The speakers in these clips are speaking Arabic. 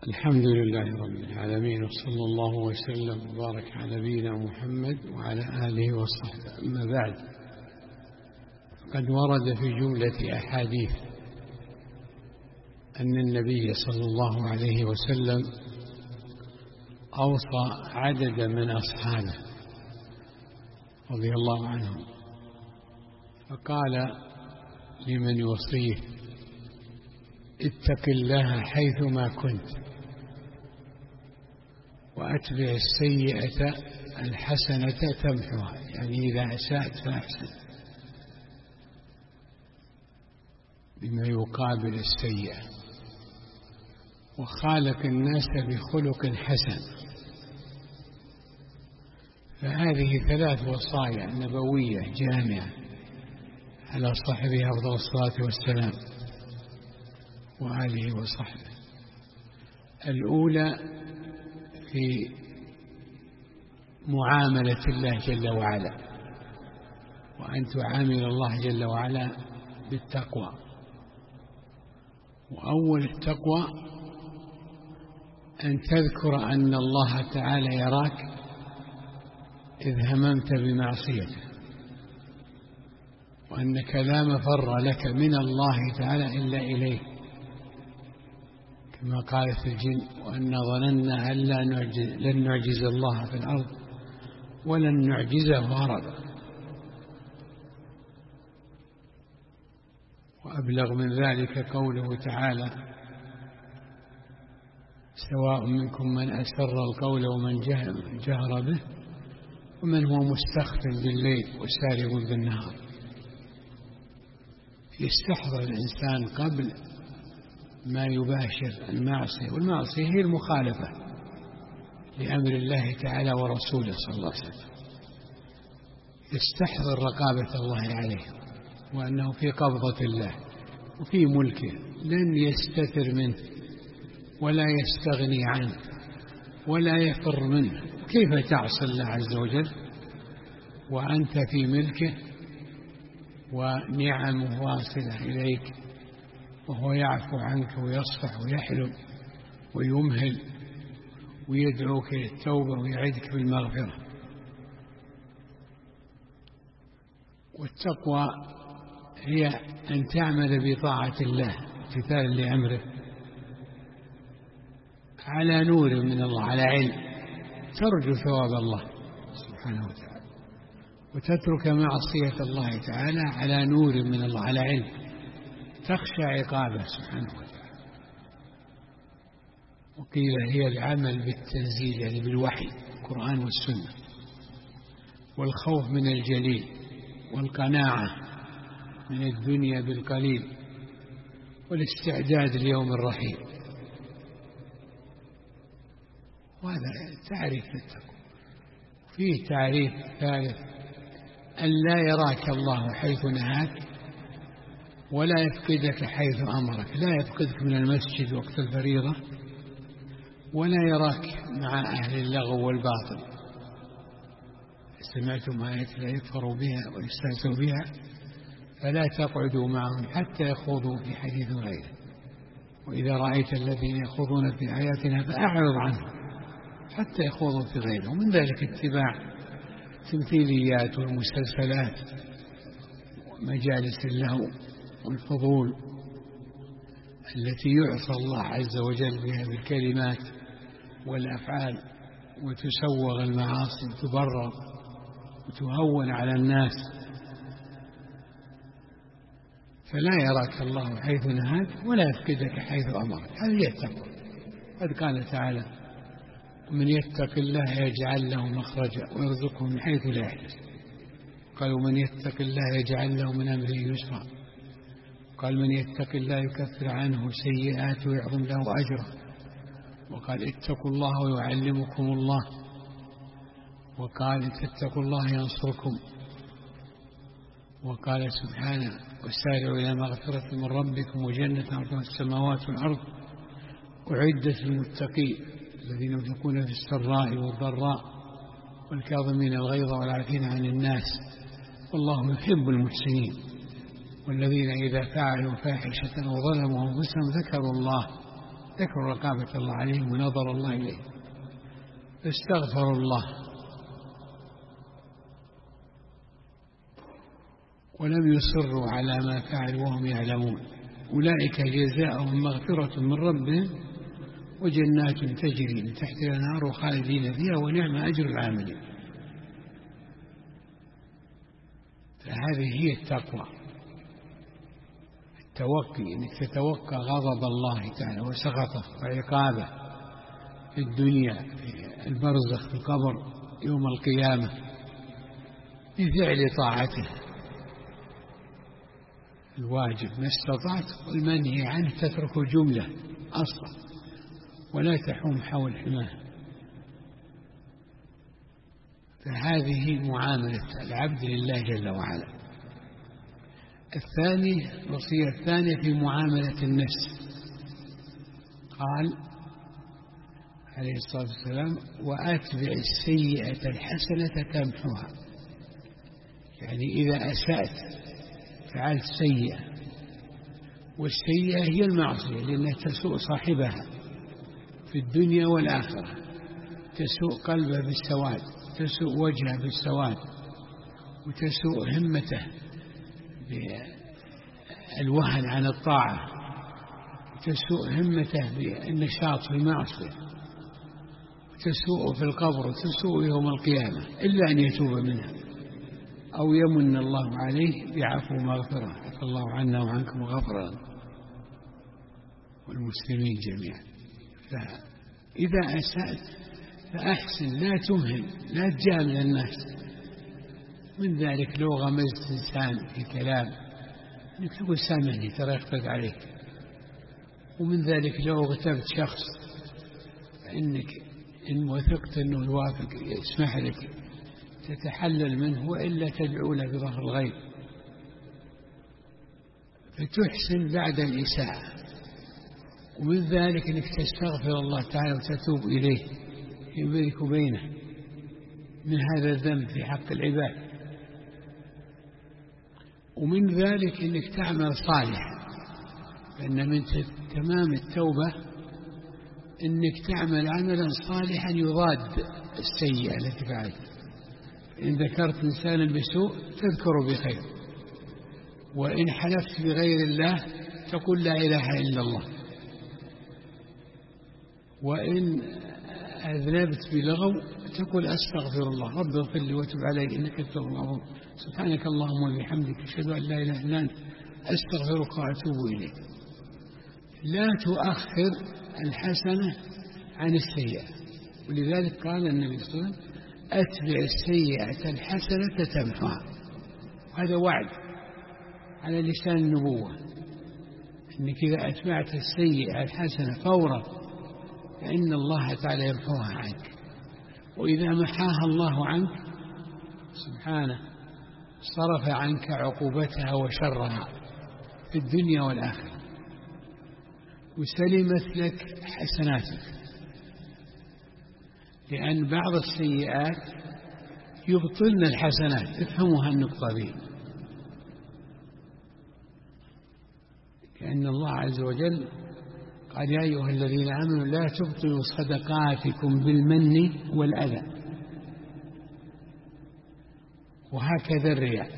الحمد لله رب العالمين، وصلى الله وسلم وبارك على نبينا محمد وعلى آله وصحبه. أما بعد، قد ورد في جملة أحاديث أن النبي صلى الله عليه وسلم أوصى عدد من أصحابه رضي الله عنهم، فقال لمن يوصيه: اتق الله حيثما كنت وأتبع السيئة الحسنة تمحها، يعني إذا أسأت فأحسن بما يقابل السيئة، وخالق الناس بخلق حسن. فهذه 3 وصايا نبوية جامعة على صاحبها أفضل الصلاة والسلام وآله وصحبه. الأولى في معاملة الله جل وعلا، وأن تعامل الله جل وعلا بالتقوى. وأول التقوى أن تذكر أن الله تعالى يراك إذ هممت بمعصيته، وأنك لا مفر لك من الله تعالى إلا إليه، كما قالت الجن: وأن ظننا أن لن نعجز الله في الأرض ولن نعجزه هربا. وأبلغ من ذلك قوله تعالى: سواء منكم من أسر القول ومن جهر به ومن هو مستخف بالليل وسارب بالنهار. يستحضر الإنسان قبل ما يباشر المعصية، والمعصية هي المخالفة لأمر الله تعالى ورسوله صلى الله عليه وسلم. يستحضر رقابة الله عليه، وأنه في قبضة الله وفي ملكه، لن يستتر منه ولا يستغني عنه ولا يفر منه. كيف تعصي الله عز وجل وأنت في ملكه ونعمه واصلة إليك، وهو يعفو عنك ويصفح ويحلم ويمهل ويدعوك للتوبة ويعدك بالمغفرة. والتقوى هي أن تعمل بطاعة الله امتثالا لأمره على نور من الله، على علم، ترجو ثواب الله سبحانه وتعالى، وتترك معصية الله تعالى على نور من الله، على علم، تخشى عقابه سبحانه وتعالى. وقيل هي العمل بالتنزيل، يعني بالوحي، القرآن والسنة، والخوف من الجليل، والقناعة من الدنيا بالقليل، والاستعداد ليوم الرحيل. وهذا تعريف للتقوى. فيه تعريف ثالث: أن لا يراك الله حيث نهاك ولا يفقدك حيث أمرك. لا يفقدك من المسجد وقت الفريضة، ولا يراك مع أهل اللغو والباطل. سمعتم آيات لا يكفر بها ويستهزئ بها فلا تقعدوا معهم حتى يخوضوا في حديث غيره، وإذا رأيت الذين يخوضون في آياتنا فأعرض عنهم حتى يخوضوا في غيره. ومن ذلك اتباع التمثيليات والمسلسلات ومجالس اللهو والفضول التي يعصى الله عز وجل بها بالكلمات والأفعال، وتسوغ المعاصي وتبرر وتهون على الناس. فلا يراك الله حيث نهاك ولا يفقدك حيث أمرك. هذه هي التقوى. قد قال تعالى: ومن يتق الله يجعل له مخرجا ويرزقه من حيث لا يحتسب. قال: ومن يتق الله يجعل له من أمره يسرا. قال: من يتق الله يكفر عنه سيئاته ويعظم له أجره. وقال: اتقوا الله ويعلمكم الله. وقال: إن تتقوا الله ينصركم. وقال سبحانه: وسارعوا إلى مغفرة من ربكم وجنة عرضها السماوات والأرض أعدت للمتقين الذين ينفقون في السراء والضراء والكاظمين الغيظ والعافين عن الناس والله يحب المحسنين. والذين إذا فعلوا فاحشة أو ظلموا أنفسهم ذكروا الله ذكروا رقابة الله عليهم ونظر الله إليهم فاستغفروا الله ولم يصروا على ما فعلوا وهم يعلمون أولئك جزاؤهم مغفرة من ربهم وجنات تجري من تحتها الأنهار خالدين فيها ونعم أجر العاملين. فهذه هي التقوى، التوقي، أنك تتوقع غضب الله تعالى وسخطه وعقابه في الدنيا، في البرزخ، في القبر، يوم القيامة، بفعل طاعته الواجب ما استطعت، والمنهي عنه تترك جملة أصلا ولا تحوم حول حماه. فهذه معاملة العبد لله جل وعلا. الوصية الثانية في معاملة النفس، قال عليه الصلاة والسلام: وأتبع السيئة الحسنة تمحوها. يعني إذا أسأت فعلت سيئة، والسيئة هي المعصية لأنها تسوء صاحبها في الدنيا والآخرة، تسوء قلبه بالسواد، تسوء وجهه بالسواد، وتسوء همته بالوهن عن الطاعة، وتسوء همته بالنشاط في المعصية، وتسوء في القبر، وتسوء يوم القيامة إلا أن يتوب منها أو يمن الله عليه بعفو مغفرة. عفى الله عنا وعنكم وغفر والمسلمين جميعا. فإذا أسأت فأحسن، لا تمهل، لا تجامل الناس. من ذلك لو غمزت إنسان في كلام أنك تقول سامحني ترى يخفق عليك. ومن ذلك لو اغتبت شخص فإنك إن وثقت أنه الوافق يسمح لك تتحلل منه، وإلا تدعو له بظهر الغيب. فتحسن بعد الإساءة. ومن ذلك أنك تستغفر الله تعالى وتتوب إليه بينك وبينه من هذا الذنب في حق العباد. ومن ذلك أنك تعمل صالحا، فإن من تمام التوبة أنك تعمل عملا صالحا يضاد السيئة التي فعلت. إن ذكرت إنسانا بسوء تذكره بخير، وإن حلفت بغير الله تقول لا إله إلا الله، وإن أذنبت بلغو تقول أستغفر الله رب اغفر لي وتب علي إنك أنت التواب الرحيم، سبحانك اللهم وبحمدك أشهد أن لا إله إلا أنت أستغفرك وأتوب إليك. لا تؤخر الحسنة عن السيئة. ولذلك قال النبي صلى الله عليه وسلم: أتبع السيئة الحسنة تمحوها. هذا وعد على لسان النبوة، أنك إذا أتبعت السيئة الحسنة فورا فإن الله تعالى يمحوها عنك. وإذا محاها الله عنك سبحانه صرف عنك عقوبتها وشرها في الدنيا والآخرة، وسلمت لك حسناتك. لأن بعض السيئات يبطلن الحسنات، افهموا النقطة دي. لأن الله عز وجل قال: يا أيها الذين آمنوا لا تبطلوا صدقاتكم بالمن والأذى. وهكذا الرياء،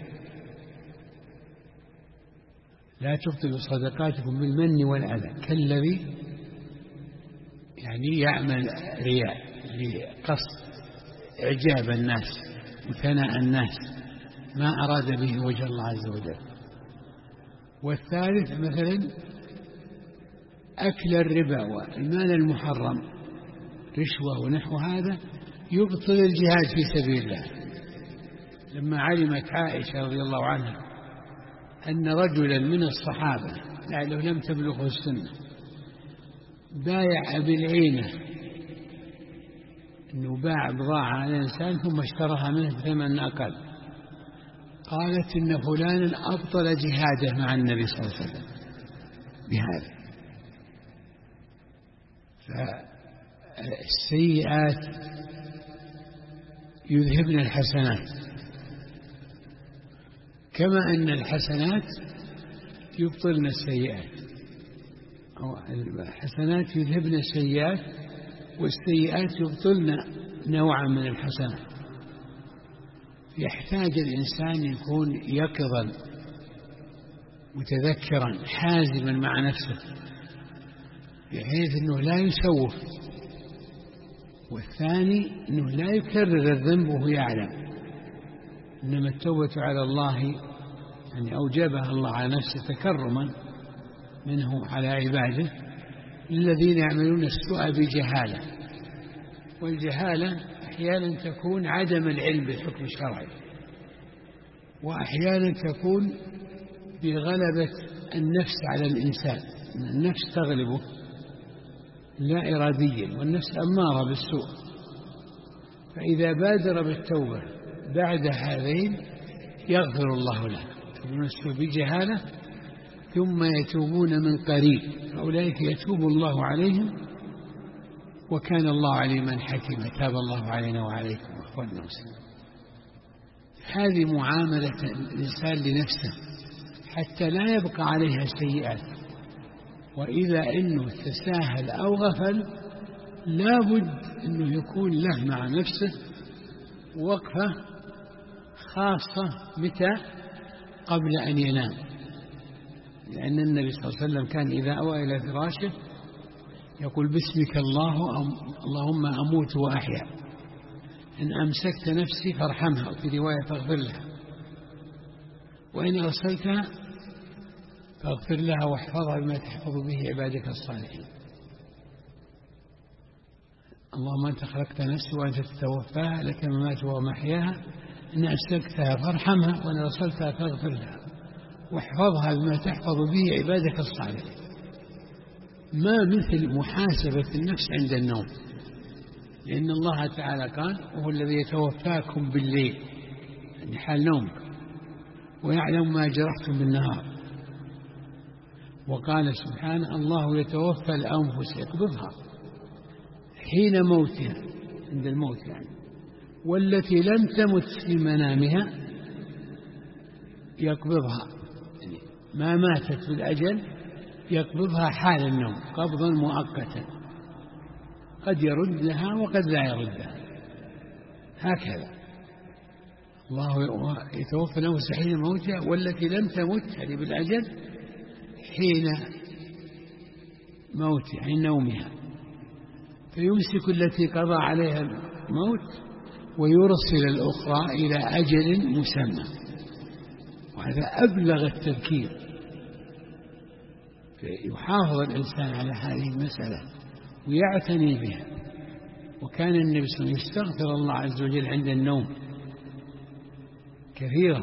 لا تبطلوا صدقاتكم بالمن والأذى، كالذي يعني يعمل رياء لقصد إعجاب الناس وثناء الناس، ما أراد به وجه الله عز وجل. والثالث مثلا أكل الربا والمال المحرم، رشوة ونحو هذا، يبطل الجهاد في سبيل الله. لما علمت عائشة رضي الله عنها أن رجلا من الصحابة لعله لم تبلغه السنة بايع بالعينة، أنه باع بضاعة على إنسان ثم اشتراها منه بثمن أقل، قالت إن فلانا أبطل جهاده مع النبي صلى الله عليه وسلم بهذا. فالسيئات يذهبن الحسنات، كما أن الحسنات يبطلن السيئات. الحسنات يذهبن السيئات والسيئات يبطلن نوعا من الحسنات. يحتاج الإنسان يكون يقظا متذكرا حازما مع نفسه بحيث أنه لا يسوف، والثاني أنه لا يكرر الذنب وهو يعلم. إنما التوبة على الله يعني أوجبها الله على نفسه تكرما منه على عباده الذين يعملون السوء بجهالة، والجهالة أحيانا تكون عدم العلم بالحكم الشرعي، وأحيانا تكون بغلبة النفس على الإنسان، النفس تغلبه لا إراديا، والنفس أمارة بالسوء. فإذا بادر بالتوبة بعد هذين يغفر الله له، يعملون السوء بجهالة ثم يتوبون من قريب فأولئك يتوب الله عليهم وكان الله عليما حكيما. تاب الله علينا وعليكم أخواننا المسلمين. هذه معاملة الإنسان لنفسه حتى لا يبقى عليها سيئات، وإذا إنه تساهل أو غفل لابد أنه يكون له مع نفسه وقفة خاصة. متى؟ قبل أن ينام، لأن النبي صلى الله عليه وسلم كان إذا أوى إلى فراشه يقول باسمك اللهم أموت وأحيا، إن أمسكت نفسي فارحمها، وفي رواية فاغفر لها، وإن أرسلتها فاغفر لها واحفظها بما تحفظ به عبادك الصالحين. اللهم أنت خلقت نفسي وأنت تتوفاها لك مماتها ومحياها، إن أمسكتها فارحمها وإن أرسلتها فاغفر لها واحفظها بما تحفظ به عبادك الصالحين. ما مثل محاسبة النفس عند النوم، لأن الله تعالى قال وهو الذي يتوفاكم بالليل يعني حال نومكم ويعلم ما جرحتم بالنهار. وقال سبحانه الله يتوفى الأنفس يقبضها حين موتها، عند الموت يعني، والتي لم تمت في منامها يقبضها، يعني ما ماتت بالأجل يقبضها حال النوم قبضا مؤقتا، قد يرد لها وقد لا يردها. هكذا الله يتوفى الأنفس حين موتها والتي لم تمت يعني بالأجل حين موتها حين نومها، فيمسك التي قضى عليها الموت ويرسل الأخرى إلى أجل مسمى. وهذا أبلغ التذكير، يحافظ الإنسان على هذه المسألة ويعتني بها. وكان النبي صلى الله عليه وسلم يستغفر الله عز وجل عند النوم كثيرا،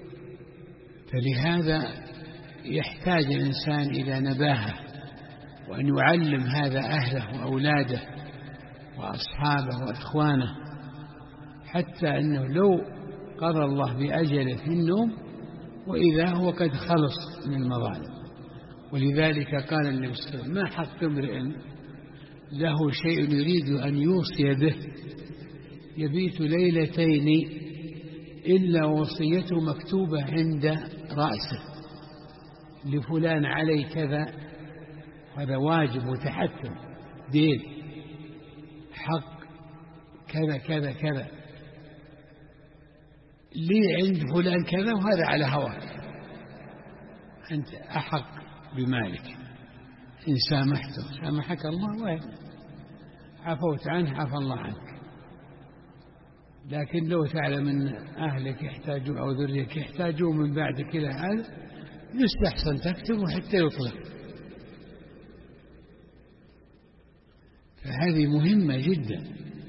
فلهذا يحتاج الإنسان إلى نباهة، وأن يعلم هذا أهله وأولاده وأصحابه وإخوانه، حتى أنه لو قضى الله بأجله في النوم وإذا هو قد خلص من المظالم. ولذلك قال النبي صلى الله عليه وسلم ما حق امرئ له شيء يريد أن يوصي به يبيت ليلتين إلا وصيته مكتوبة عند رأسه لفلان علي كذا، هذا واجب وتحتم دين حق كذا كذا كذا، لي عند فلان كذا وهذا على هواك، أنت أحق بمالك، إن سامحته سامحك الله وإن عفوت عنه عفى الله عنك. لكن لو تعلم أن أهلك يحتاجون أو ذريتك يحتاجون من بعدك إلى هذا يستحسن تكتبه حتى يطلق. فهذه مهمة جدا.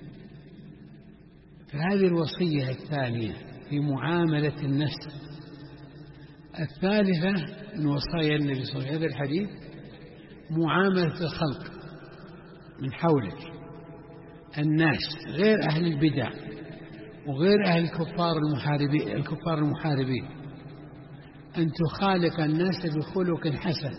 فهذه الوصية الثانية في معاملة النفس. الثالثة من وصايا النبي صلى الله عليه وسلم هذا الحديث معاملة الخلق من حولك، الناس غير أهل البدع وغير أهل الكفار المحاربين، أن تخالق الناس بخلق حسن.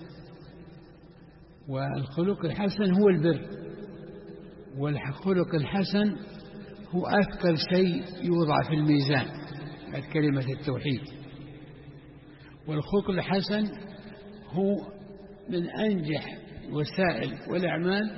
والخلق الحسن هو البر، والخلق الحسن هو أثقل شيء يوضع في الميزان بعد كلمة التوحيد. والخلق الحسن هو من أنجح وسائل والأعمال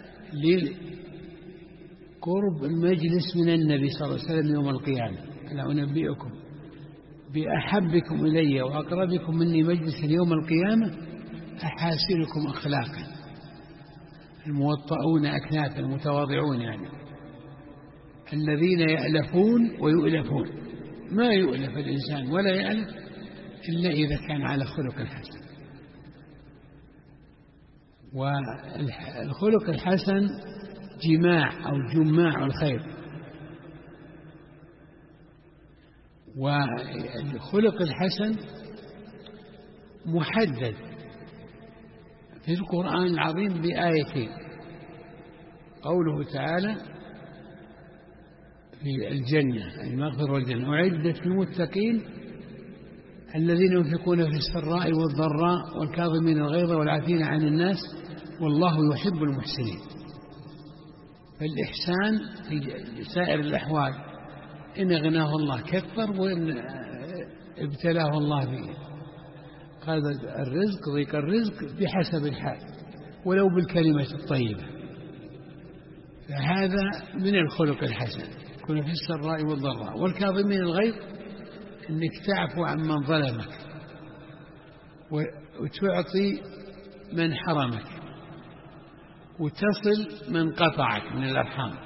لقرب المجلس من النبي صلى الله عليه وسلم يوم القيامة. ألا أنبئكم بأحبكم إلي وأقربكم مني مجلسا يوم القيامة أحاسنكم أخلاقا، الموطؤون أكنافا، المتواضعون، يعني الذين يألفون ويؤلفون. ما يؤلف الإنسان ولا يألف إلا إذا كان على خلق الحسن. والخلق الحسن جماع أو جماع الخير. والخلق الحسن محدد في القرآن العظيم بآيتين: قوله تعالى في الجنة المغفرة والجنة أعدت للمتقين الذين ينفقون في السراء والضراء والكاظمين الغيظ والعافين عن الناس والله يحب المحسنين. فالإحسان في سائر الأحوال، إن أغناه الله كثر، وإن ابتلاه الله به قال الرزق ضيق الرزق بحسب الحال ولو بالكلمة الطيبة. فهذا من الخلق الحسن، كن في السراء والضراء والكاظمين الغيظ، إنك تعفو عن من ظلمك وتعطي من حرمك وتصل من قطعك من الأرحام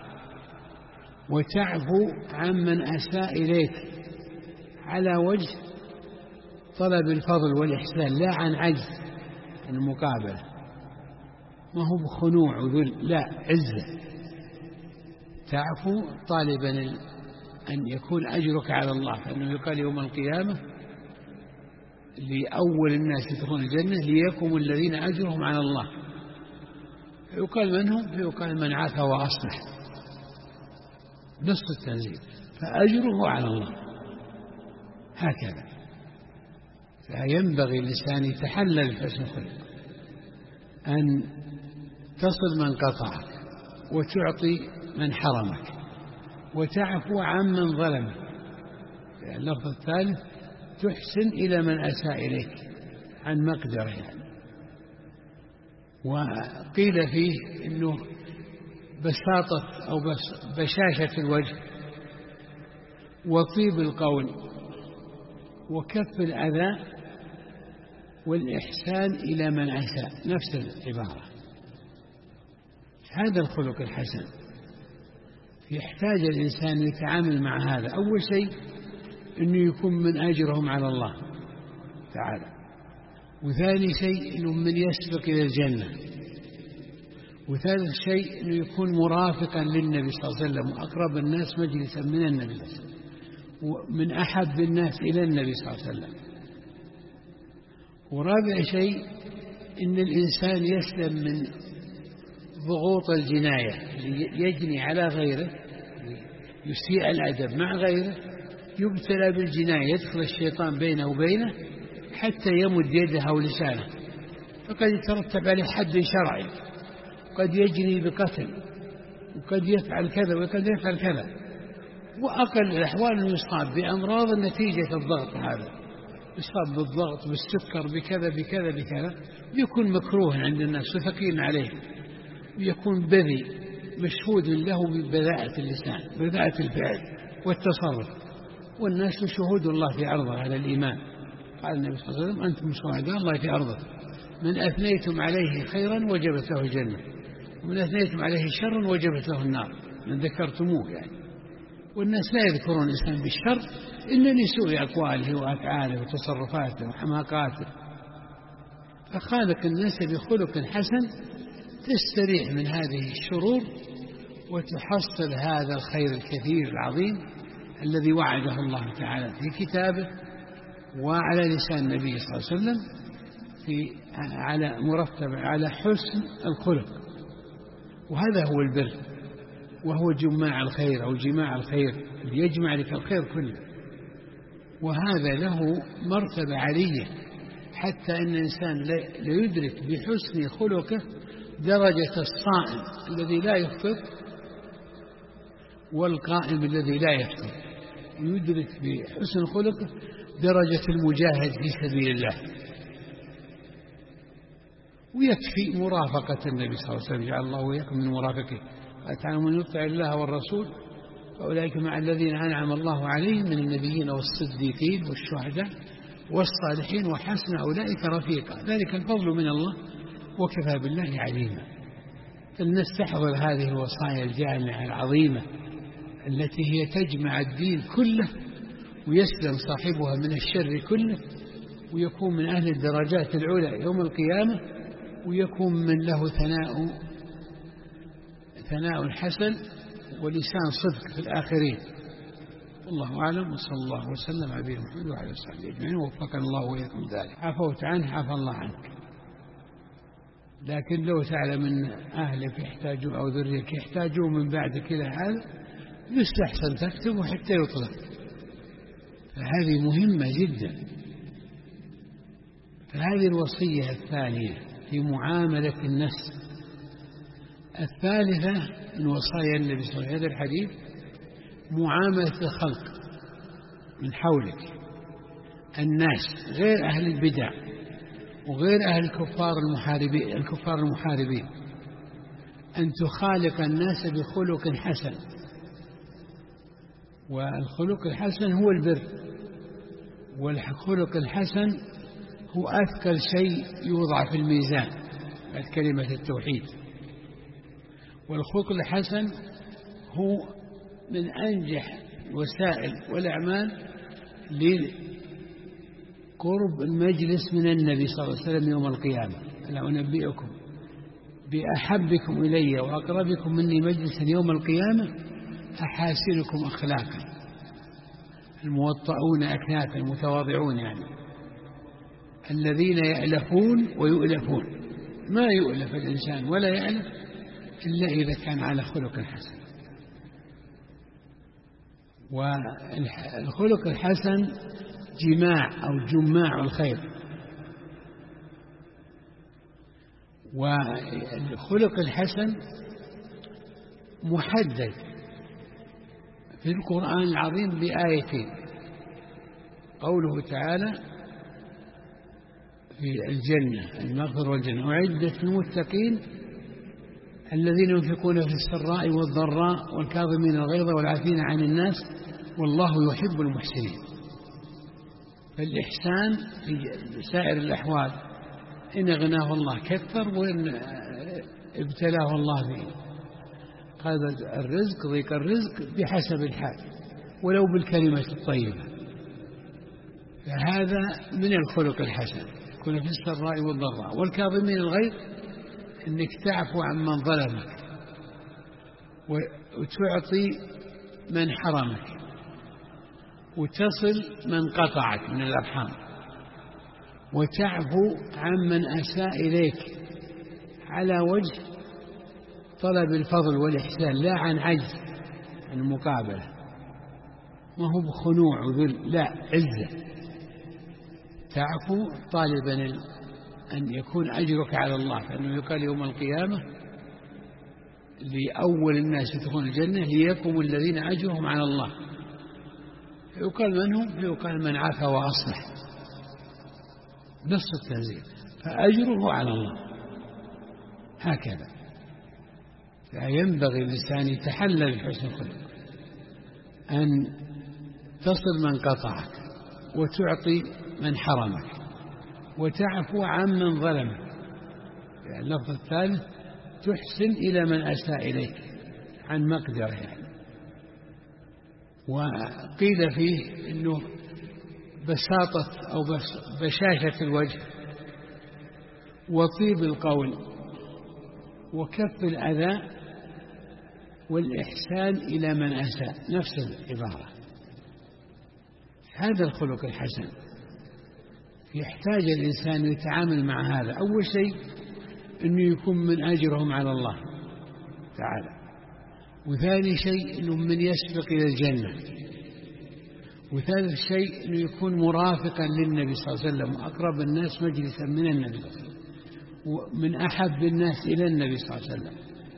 وتعفو عن من أساء إليك على وجه طلب الفضل والإحسان لا عن عجز المقابلة، ما هو بخنوع وذل، لا، عزة. تعفو طالبا أن يكون أجرك على الله، فإنه يقال يوم القيامة لأول الناس يدخلون الجنة ليقوم الذين أجرهم على الله، فيقال من هم؟ فيقال من عافى وأصلح، نص التنزيل، فأجره على الله. هكذا. فينبغي الإنسان يتحلل حسن الخلق، أن تصل من قطعك وتعطي من حرمك وتعفو عن من ظلمك. اللفظ الثالث تحسن إلى من أساء إليك عن مقدره يعني. وقيل فيه إنه بساطة أو بشاشة الوجه وطيب القول وكف الأذى والإحسان إلى من أساء، نفس العبارة. هذا الخلق الحسن يحتاج الإنسان يتعامل مع هذا. أول شيء أنه يكون من أجرهم على الله تعالى، وثاني شيء أنه من يسبق إلى الجنة، وثالث شيء أنه يكون مرافقا للنبي صلى الله عليه وسلم وأقرب الناس مجلسا من النبي صلى الله عليه وسلم ومن أحب الناس إلى النبي صلى الله عليه وسلم. ورابع شيء أن الإنسان يسلم من ضغوط الجناية، يجني على غيره، يسيء الأدب مع غيره، يبتلى بالجناية، يدخل الشيطان بينه وبينه حتى يمد يده أو لسانه، فقد يترتب عليه حد شرعي، قد يجني بقتل، وقد يفعل كذا وقد يفعل كذا. وأقل الأحوال أنه يصاب بأمراض نتيجة الضغط، هذا يصاب بالضغط بالسكر بكذا بكذا بكذا، يكون مكروه عند الناس وثقيل عليه، ويكون بذي مشهود له ببذاءة اللسان، بذاءة الفعل والتصرف، والناس شهود الله في عرضه على الإيمان. قال النبي صلى الله عليه وسلم أنتم شهداء الله في عرضه، من أثنيتم عليه خيرا وجبت له الجنة، ومن أثنيتم عليه شرا وجبت له النار، من ذكرتموه يعني. والناس لا يذكرون الإنسان بالشر إلا لسوء أقواله وأفعاله وتصرفاته وحماقاته. فخالق الناس بخلق حسن تستريح من هذه الشرور وتحصل هذا الخير الكثير العظيم الذي وعده الله تعالى في كتابه وعلى لسان النبي صلى الله عليه وسلم على مرتب على حسن الخلق. وهذا هو البر، وهو جماع الخير أو جماع الخير، يجمع لك الخير كله. وهذا له مرتبة عالية، حتى أن الإنسان لا يدرك بحسن خلقه درجة الصائم الذي لا يفطر والقائم الذي لا يفطر، يدرك بحسن خلقه درجة المجاهد في سبيل الله. ويكفي مرافقة النبي صلى الله عليه وسلم، جعل الله وإياكم من مرافقه. قال تعالى: من يطع الله والرسول فأولئك مع الذين أنعم الله عليهم من النبيين والصديقين والشهداء والصالحين وحسن أولئك رفيقا، ذلك الفضل من الله وكفى بالله عليما. فلنستحضر هذه الوصايا الجامعة العظيمة التي هي تجمع الدين كله، ويسلم صاحبها من الشر كله، ويكون من أهل الدرجات العلى يوم القيامة، ويكون من له ثناء حسن ولسان صدق في الآخرين. والله أعلم، وصلى الله وسلم على نبينا محمد وعلى آله وصحبه أجمعين، ووفقنا الله وإياكم ذلك. عفوت عنه عفى الله عنك، لكن لو تعلم أن أهلك يحتاجون أو ذريتك يحتاجون من بعدك إلى هذا يستحسن تكتبه حتى يطلق، فهذه مهمة جدا. فهذه الوصية الثانية في معاملة النفس. الثالثة من وصايا النبي صلى الله عليه وسلم هذا الحديث معاملة الخلق من حولك، الناس غير أهل البدع وغير أهل الكفار المحاربين، أن تخالق الناس بخلق حسن. والخلق الحسن هو البر، والخلق الحسن هو أثقل شيء يوضع في الميزان بعد كلمة التوحيد. والخلق الحسن هو من أنجح وسائل والأعمال لقرب المجلس من النبي صلى الله عليه وسلم يوم القيامة. ألا أنبئكم بأحبكم إلي وأقربكم مني مجلسا يوم القيامة أحاسنكم أخلاقا، الموطؤون أكنافا، المتواضعون، يعني الذين يألفون ويؤلفون. ما يؤلف الإنسان ولا يألف إلا إذا كان على خلق حسن. والخلق الحسن جماع الخير. والخلق الحسن محدد في القرآن العظيم بآيتين: قوله تعالى في الجنة المغفرة والجنة: أعدت للمتقين الذين ينفقون في السراء والضراء والكاظمين الغيظ والعافين عن الناس والله يحب المحسنين. فالإحسان في سائر الأحوال، إن أغناه الله كثر، وإن ابتلاه الله به قال الرزق ضيق الرزق بحسب الحال ولو بالكلمة الطيبة. فهذا من الخلق الحسن، كن في السراء والضراء والكاظمين الغيظ، إنك تعفو عن من ظلمك وتعطي من حرمك وتصل من قطعك من الأرحام وتعفو عن من أساء إليك على وجه طلب الفضل والإحسان، لا عن عجز، عن المقابلة، ما هو بخنوع وذل، لا، عزة. تعفو طالبا أن يكون أجرك على الله، فإنه يقال يوم القيامة لأول الناس يدخلون الجنة ليكم الذين أجرهم على الله، فيقال من هم؟ فيقال من عفا وأصلح، نص التنزيل، فأجره على الله. هكذا فينبغي الإنسان يتحلى بحسن الخلق، أن تصل من قطعك وتعطي من حرمك وتعفو عن من ظلمك. يعني اللفظ الثالث: تحسن إلى من أساء إليك عن مقدره يعني. وقيل فيه أنه بساطة أو بشاشة الوجه وطيب القول وكف الأذى والإحسان إلى من أساء، نفس العبارة. هذا الخلق الحسن يحتاج الإنسان يتعامل مع هذا. أول شيء أنه يكون من أجرهم على الله تعالى، وثاني شيء أنه من يسبق إلى الجنة، وثالث شيء أنه يكون مرافقا للنبي صلى الله عليه وسلم وأقرب الناس مجلسا من النبي صلى الله عليه وسلم ومن أحب الناس إلى النبي صلى الله عليه وسلم.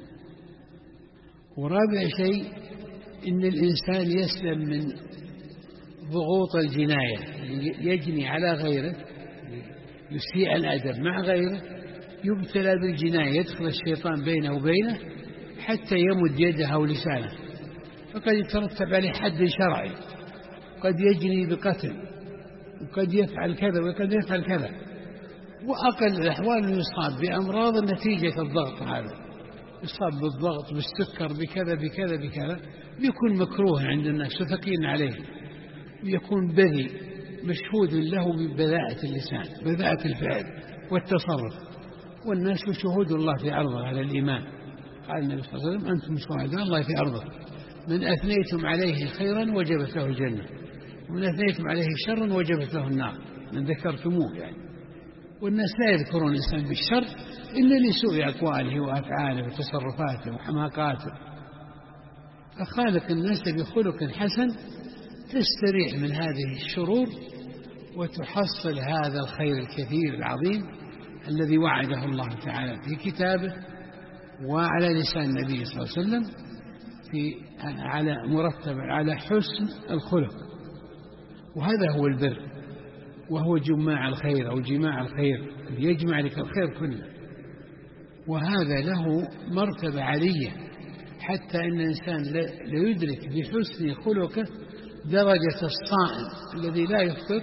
ورابع شيء أن الإنسان يسلم من ضغوط الجناية، يجني على غيره، يسيء الأدب مع غيره، يبتلى بالجناية، يدخل الشيطان بينه وبينه حتى يمد يده أو لسانه، فقد يترتب عليه حد شرعي، قد يجني بقتل، وقد يفعل كذا وقد يفعل كذا. وأقل الأحوال يصاب بأمراض نتيجة الضغط هذا، يصاب بالضغط، بالسكر، بكذا بكذا بكذا، يكون مكروه عند الناس وثقيل عليه، ويكون بذي مشهود له ببذاءة اللسان، بذاءة الفعل والتصرف، والناس شهود الله في أرضه على الإيمان. قال النبي صلى الله عليه وسلم: أنتم شهداء الله في أرضه، من أثنيتم عليه خيرا وجبت له الجنة، ومن أثنيتم عليه شرا وجبت له النار، من ذكرتموه يعني. والناس لا يذكرون الإنسان بالشر إلا لسوء أقواله وأفعاله وتصرفاته وحماقاته. فخالق الناس بخلق حسن تستريح من هذه الشرور وتحصل هذا الخير الكثير العظيم الذي وعده الله تعالى في كتابه وعلى لسان النبي صلى الله عليه وسلم على مرتب على حسن الخلق. وهذا هو البر، وهو جماع الخير أو جماع الخير، يجمع لك الخير كله. وهذا له مرتبة عالية، حتى إن الإنسان ليدرك بحسن خلقه درجة الصائم الذي لا يفطر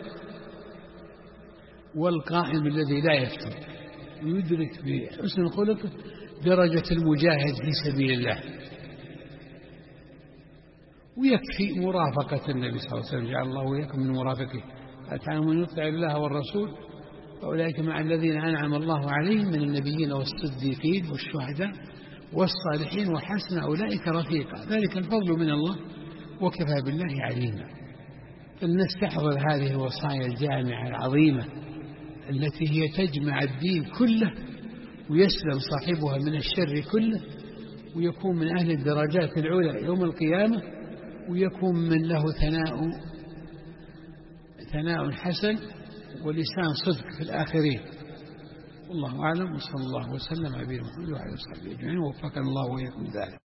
والقائم الذي لا يفطر، ويدرك بحسن خلقه درجة المجاهد في سبيل الله. ويكفي مرافقة النبي صلى الله عليه وسلم، جعل الله وإياكم من مرافقه. أتعلم من يطع الله والرسول فأولئك مع الذين أنعم الله عليهم من النبيين والصديقين والشهداء والصالحين وحسن أولئك رفيقا، ذلك الفضل من الله وكفى بالله عليما. فلنستحضر هذه الوصايا الجامعة العظيمة التي هي تجمع الدين كله، ويسلم صاحبها من الشر كله، ويكون من أهل الدرجات العلى يوم القيامة، ويكون من له ثناء حسن ولسان صدق في الآخرين. والله أعلم، وصلى الله وسلم على نبينا محمد وعلى آله وصحبه أجمعين، ووفقنا الله وإياكم ذلك.